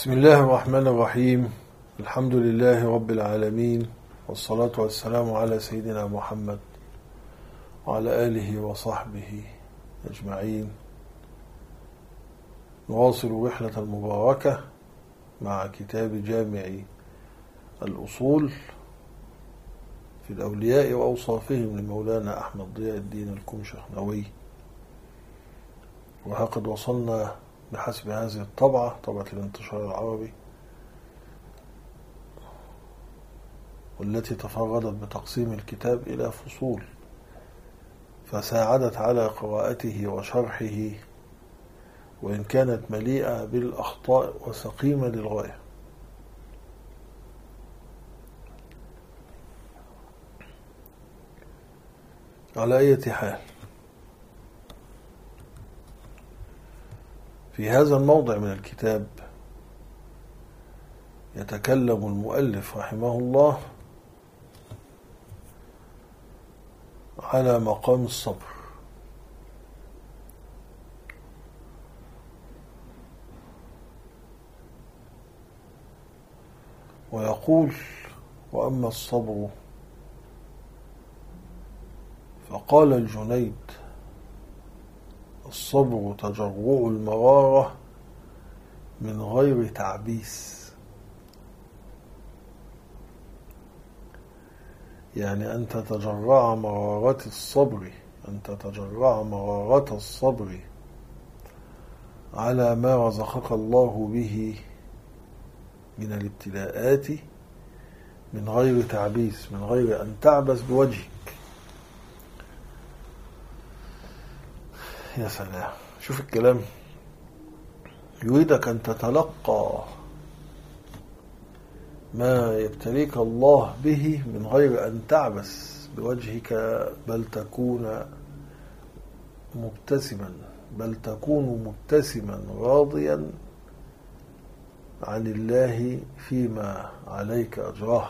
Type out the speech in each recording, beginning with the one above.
بسم الله الرحمن الرحيم. الحمد لله رب العالمين، والصلاة والسلام على سيدنا محمد وعلى آله وصحبه أجمعين. نواصل رحلة المباركة مع كتاب جامع الأصول في الأولياء وأوصافهم لمولانا أحمد ضياء الدين الكمشخنوي، وقد وصلنا بحسب هذه الطبعة، طبعة الانتشار العربي، والتي تفردت بتقسيم الكتاب إلى فصول فساعدت على قراءته وشرحه، وإن كانت مليئة بالأخطاء وسقيمة للغاية. على أي حال، في هذا الموضع من الكتاب يتكلم المؤلف رحمه الله على مقام الصبر، ويقول: وأما الصبر فقال الجنيد: الصبر تجرع المرارة من غير تعبيس. يعني أن تتجرع مرارة الصبر على ما رزقك الله به من الابتلاءات من غير تعبيس، من غير أن تعبس بوجهك. يا سلام، شوف الكلام، يريدك أن تتلقى ما يبتليك الله به من غير أن تعبس بوجهك، بل تكون مبتسما راضيا عن الله فيما عليك أجراه.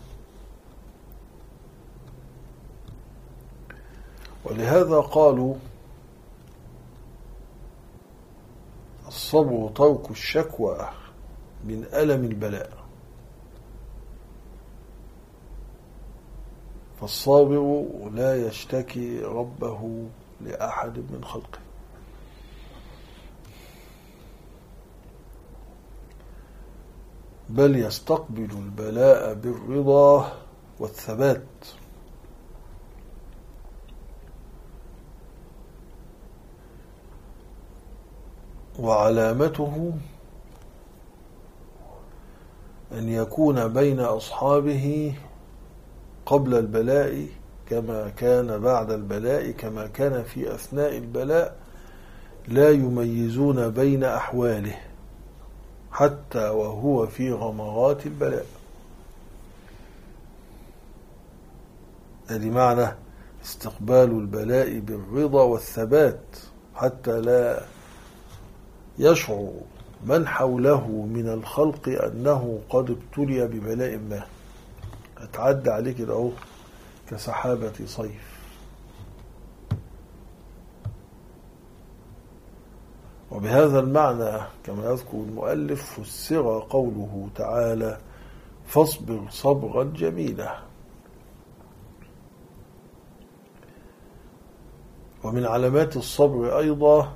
ولهذا قالوا: الصبر ترك الشكوى من ألم البلاء، فالصابر لا يشتكي ربه لأحد من خلقه، بل يستقبل البلاء بالرضا والثبات. وعلامته أن يكون بين أصحابه قبل البلاء كما كان بعد البلاء، كما كان في أثناء البلاء، لا يميزون بين أحواله حتى وهو في غمرات البلاء. هذه معنى استقبال البلاء بالرضا والثبات، حتى لا يشعر من حوله من الخلق أنه قد ابتلي ببلاء ما، اتعدى عليه كده اهو كسحابة صيف. وبهذا المعنى كما يذكر المؤلف فسر قوله تعالى: فاصبر صبرا جميلا. ومن علامات الصبر أيضا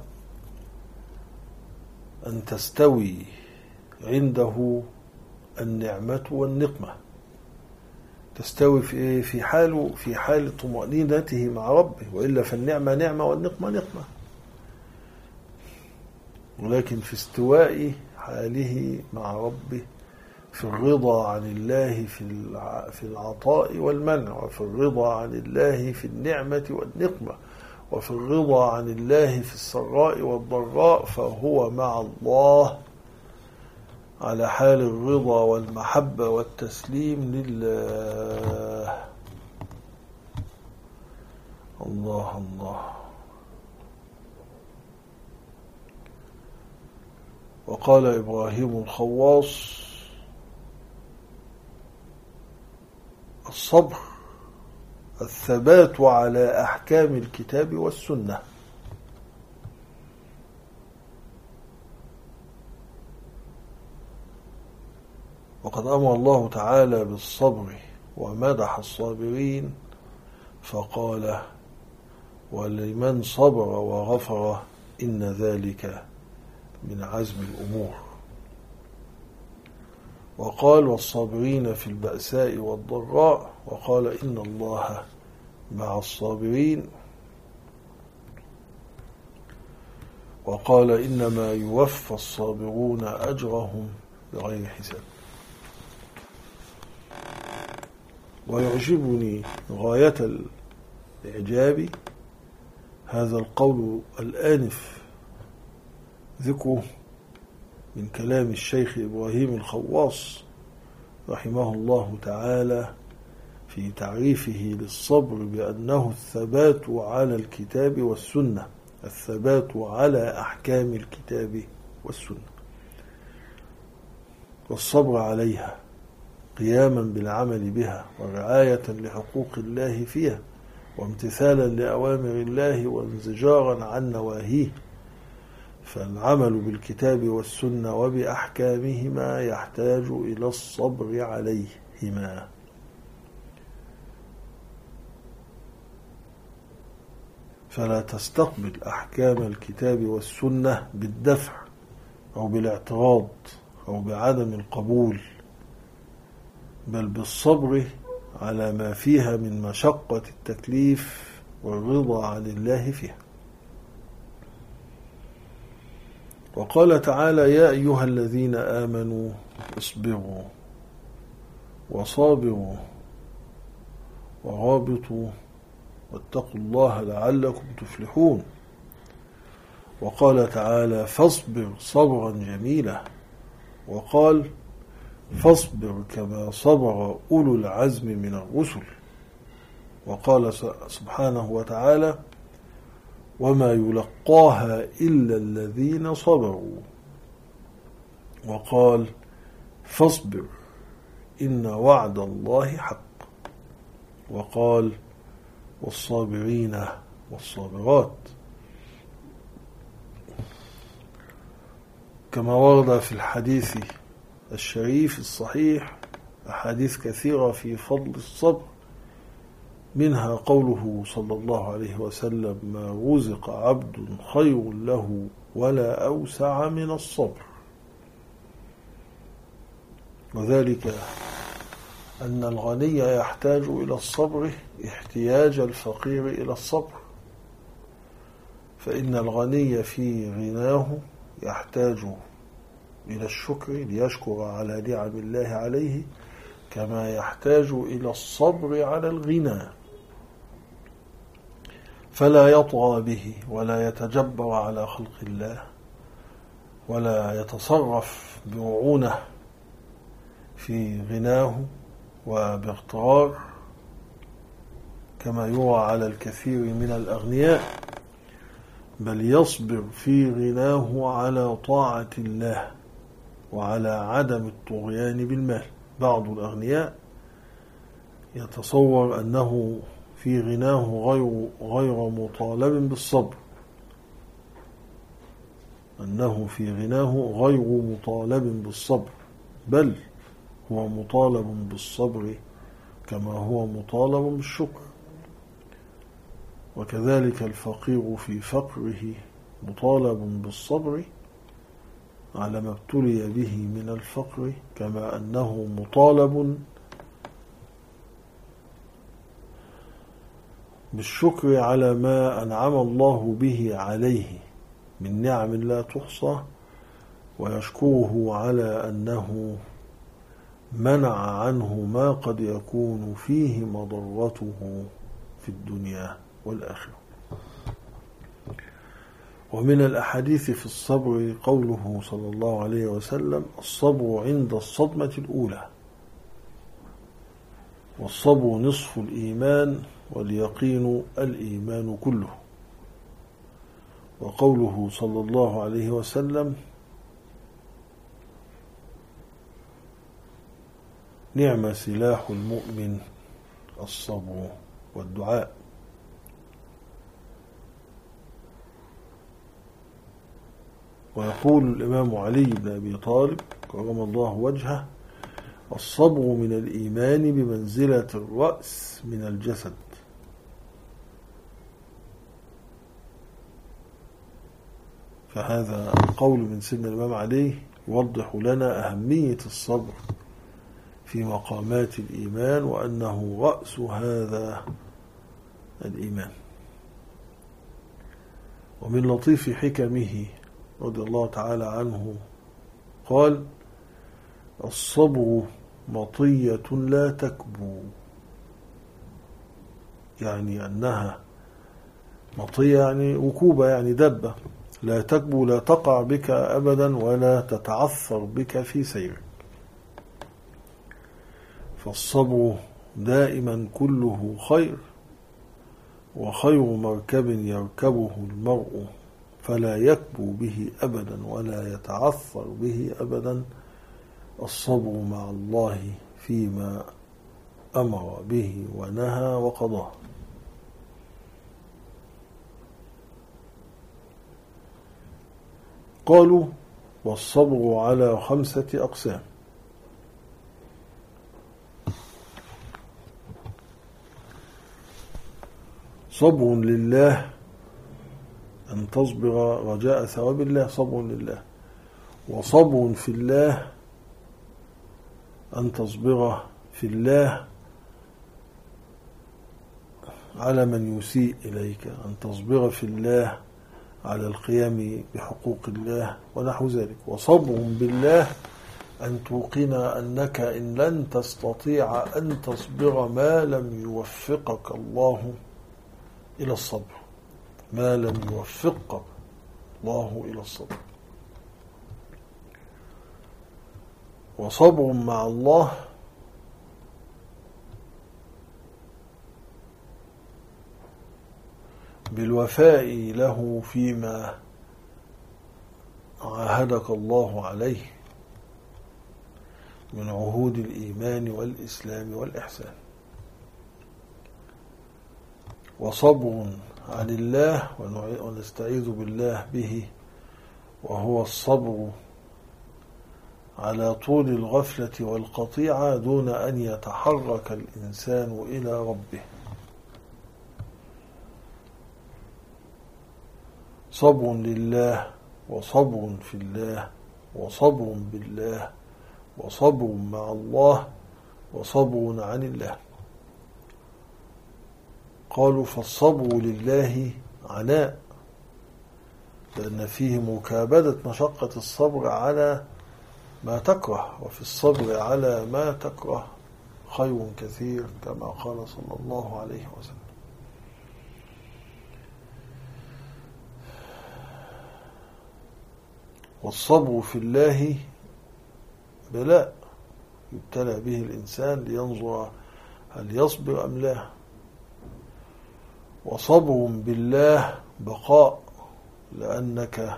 أن تستوي عنده النعمة والنقمة. تستوي في إيه؟ في حال طمأنينته مع ربه، وإلا فالنعمة نعمة والنقمة نقمة. ولكن في استواء حاله مع ربه، في الرضا عن الله في العطاء والمنع، وفي الرضا عن الله في النعمة والنقمة، وفي الرضا عن الله في السراء والضراء، فهو مع الله على حال الرضا والمحبة والتسليم لله. الله الله. وقال إبراهيم الخواص: الصبر الثبات على أحكام الكتاب والسنة. وقد أمر الله تعالى بالصبر ومدح الصابرين فقال: ولمن صبر وغفر إن ذلك من عزم الأمور. وقال: والصابرين في البأساء والضراء، وقال: إن الله مع الصابرين، وقال: إنما يوفى الصابرون أجرهم بغير حساب. ويعجبني غاية الإعجاب هذا القول الآنف ذكره من كلام الشيخ إبراهيم الخواص رحمه الله تعالى في تعريفه للصبر بأنه الثبات على الكتاب والسنة، الثبات على أحكام الكتاب والسنة، والصبر عليها قياما بالعمل بها ورعاية لحقوق الله فيها وامتثالا لأوامر الله وانزجارا عن نواهيه. فالعمل بالكتاب والسنة وبأحكامهما يحتاج إلى الصبر عليهما. فلا تستقبل أحكام الكتاب والسنة بالدفع أو بالاعتراض أو بعدم القبول، بل بالصبر على ما فيها من مشقة التكليف والرضا عن الله فيها. وقال تعالى: يا أيها الذين آمنوا اصبروا وصابروا ورابطوا واتقوا الله لعلكم تفلحون. وقال تعالى: فاصبر صبرا جميلا. وقال: فاصبر كما صبر أولو العزم من الرسل. وقال سبحانه وتعالى: وما يلقاها إلا الذين صبروا. وقال: فاصبر إن وعد الله حق. وقال: والصابرين والصابرات. كما ورد في الحديث الشريف الصحيح أحاديث كثيرة في فضل الصبر، منها قوله صلى الله عليه وسلم: ما رزق عبد خير له ولا أوسع من الصبر. وذلك أن الغني يحتاج إلى الصبر احتياج الفقير إلى الصبر، فإن الغني في غناه يحتاج إلى الشكر ليشكر على نعم الله عليه، كما يحتاج إلى الصبر على الغنى، فلا يطغى به ولا يتجبر على خلق الله ولا يتصرف برعونة في غناه وباغترار كما يرى على الكثير من الأغنياء، بل يصبر في غناه على طاعة الله وعلى عدم الطغيان بالمال. بعض الأغنياء يتصور أنه في غناه غير مطالب بالصبر، بل هو مطالب بالصبر كما هو مطالب بالشكر. وكذلك الفقير في فقره مطالب بالصبر على ما ابتلي به من الفقر، كما أنه مطالب بالشكر على ما أنعم الله به عليه من نعم لا تحصى، ويشكره على أنه منع عنه ما قد يكون فيه مضرته في الدنيا والآخرة. ومن الأحاديث في الصبر قوله صلى الله عليه وسلم: الصبر عند الصدمة الأولى، والصبر نصف الإيمان، واليقين الإيمان كله. وقوله صلى الله عليه وسلم: نعم سلاح المؤمن الصبر والدعاء. ويقول الإمام علي بن أبي طالب كرم الله وجهه الصبر من الإيمان بمنزلة الرأس من الجسد. فهذا القول من سيدنا الإمام علي يوضح لنا أهمية الصبر في مقامات الإيمان، وأنه رأس هذا الإيمان. ومن لطيف حكمه رضي الله تعالى عنه قال: الصبر مطية لا تكبو، يعني أنها مطية يعني ركوبة، يعني دبة لا تكبو، لا تقع بك أبدا ولا تتعثر بك في سيرك. فالصبر دائما كله خير، وخير مركب يركبه المرء فلا يكبو به أبدا ولا يتعثر به أبدا الصبر مع الله فيما أمر به ونهى وقضاه. قالوا: والصبر على 5 أقسام. صبر لله، أن تصبر رجاء ثواب الله، صبر لله. وصبر في الله، أن تصبر في الله على من يسيء إليك، أن تصبر في الله على القيام بحقوق الله ونحو ذلك. وصبر بالله، أن توقن أنك إن لن تستطيع أن تصبر ما لم يوفقك الله إلى الصبر، ما لم يوفقك الله إلى الصبر. وصبر مع الله، بالوفاء له فيما عاهدك الله عليه من عهود الإيمان والإسلام والإحسان. وصبر عن الله، ونستعيذ بالله به، وهو الصبر على طول الغفلة والقطيعة دون أن يتحرك الإنسان إلى ربه. صبر لله، وصبر في الله، وصبر بالله، وصبر مع الله، وصبر عن الله. قالوا: فالصبر لله عناء، لأن فيه مكابدة مشقة الصبر على ما تكره، وفي الصبر على ما تكره خير كثير، كما قال صلى الله عليه وسلم. والصبر في الله بلاء يبتلى به الإنسان لينظر هل يصبر أم لا. وصبر بالله بقاء، لأنك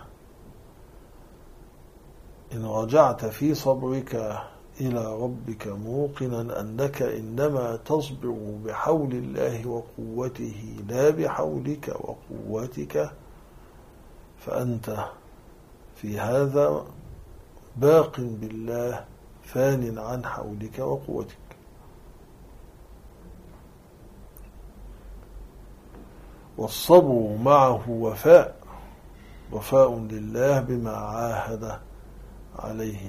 إن رجعت في صبرك إلى ربك موقنا أنك إنما تصبر بحول الله وقوته لا بحولك وقوتك، فأنت في هذا باق بالله فان عن حولك وقوتك. والصبر معه وفاء، وفاء لله بما عاهد عليه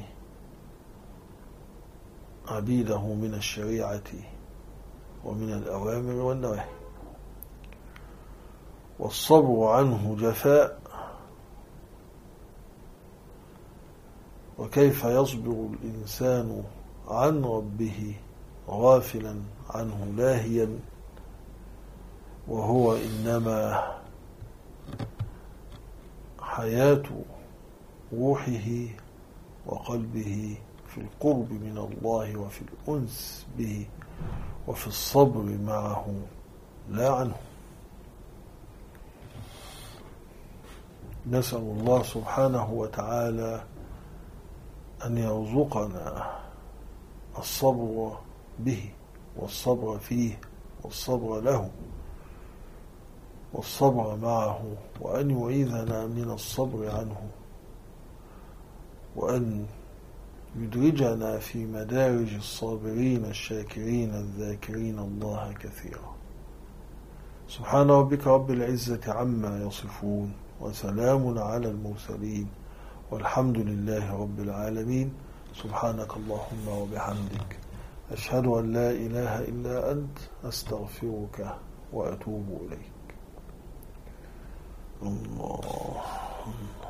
عبيده من الشريعة ومن الأوامر والنواهي. والصبر عنه جفاء، وكيف يصبر الإنسان عن ربه غافلا عنه لاهيا، وهو إنما حياة روحه وقلبه في القرب من الله وفي الأنس به وفي الصبر معه لا عنه. نسأل الله سبحانه وتعالى أن يرزقنا الصبر به، والصبر فيه، والصبر له، والصبر معه، وأن يعيذنا من الصبر عنه، وأن يدرجنا في مدارج الصابرين الشاكرين الذاكرين الله كثيرا. سبحان ربك رب العزة عما يصفون، وسلام على المرسلين، والحمد لله رب العالمين. سبحانك اللهم وبحمدك، أشهد أن لا إله إلا أنت، أستغفرك وأتوب إليك. الله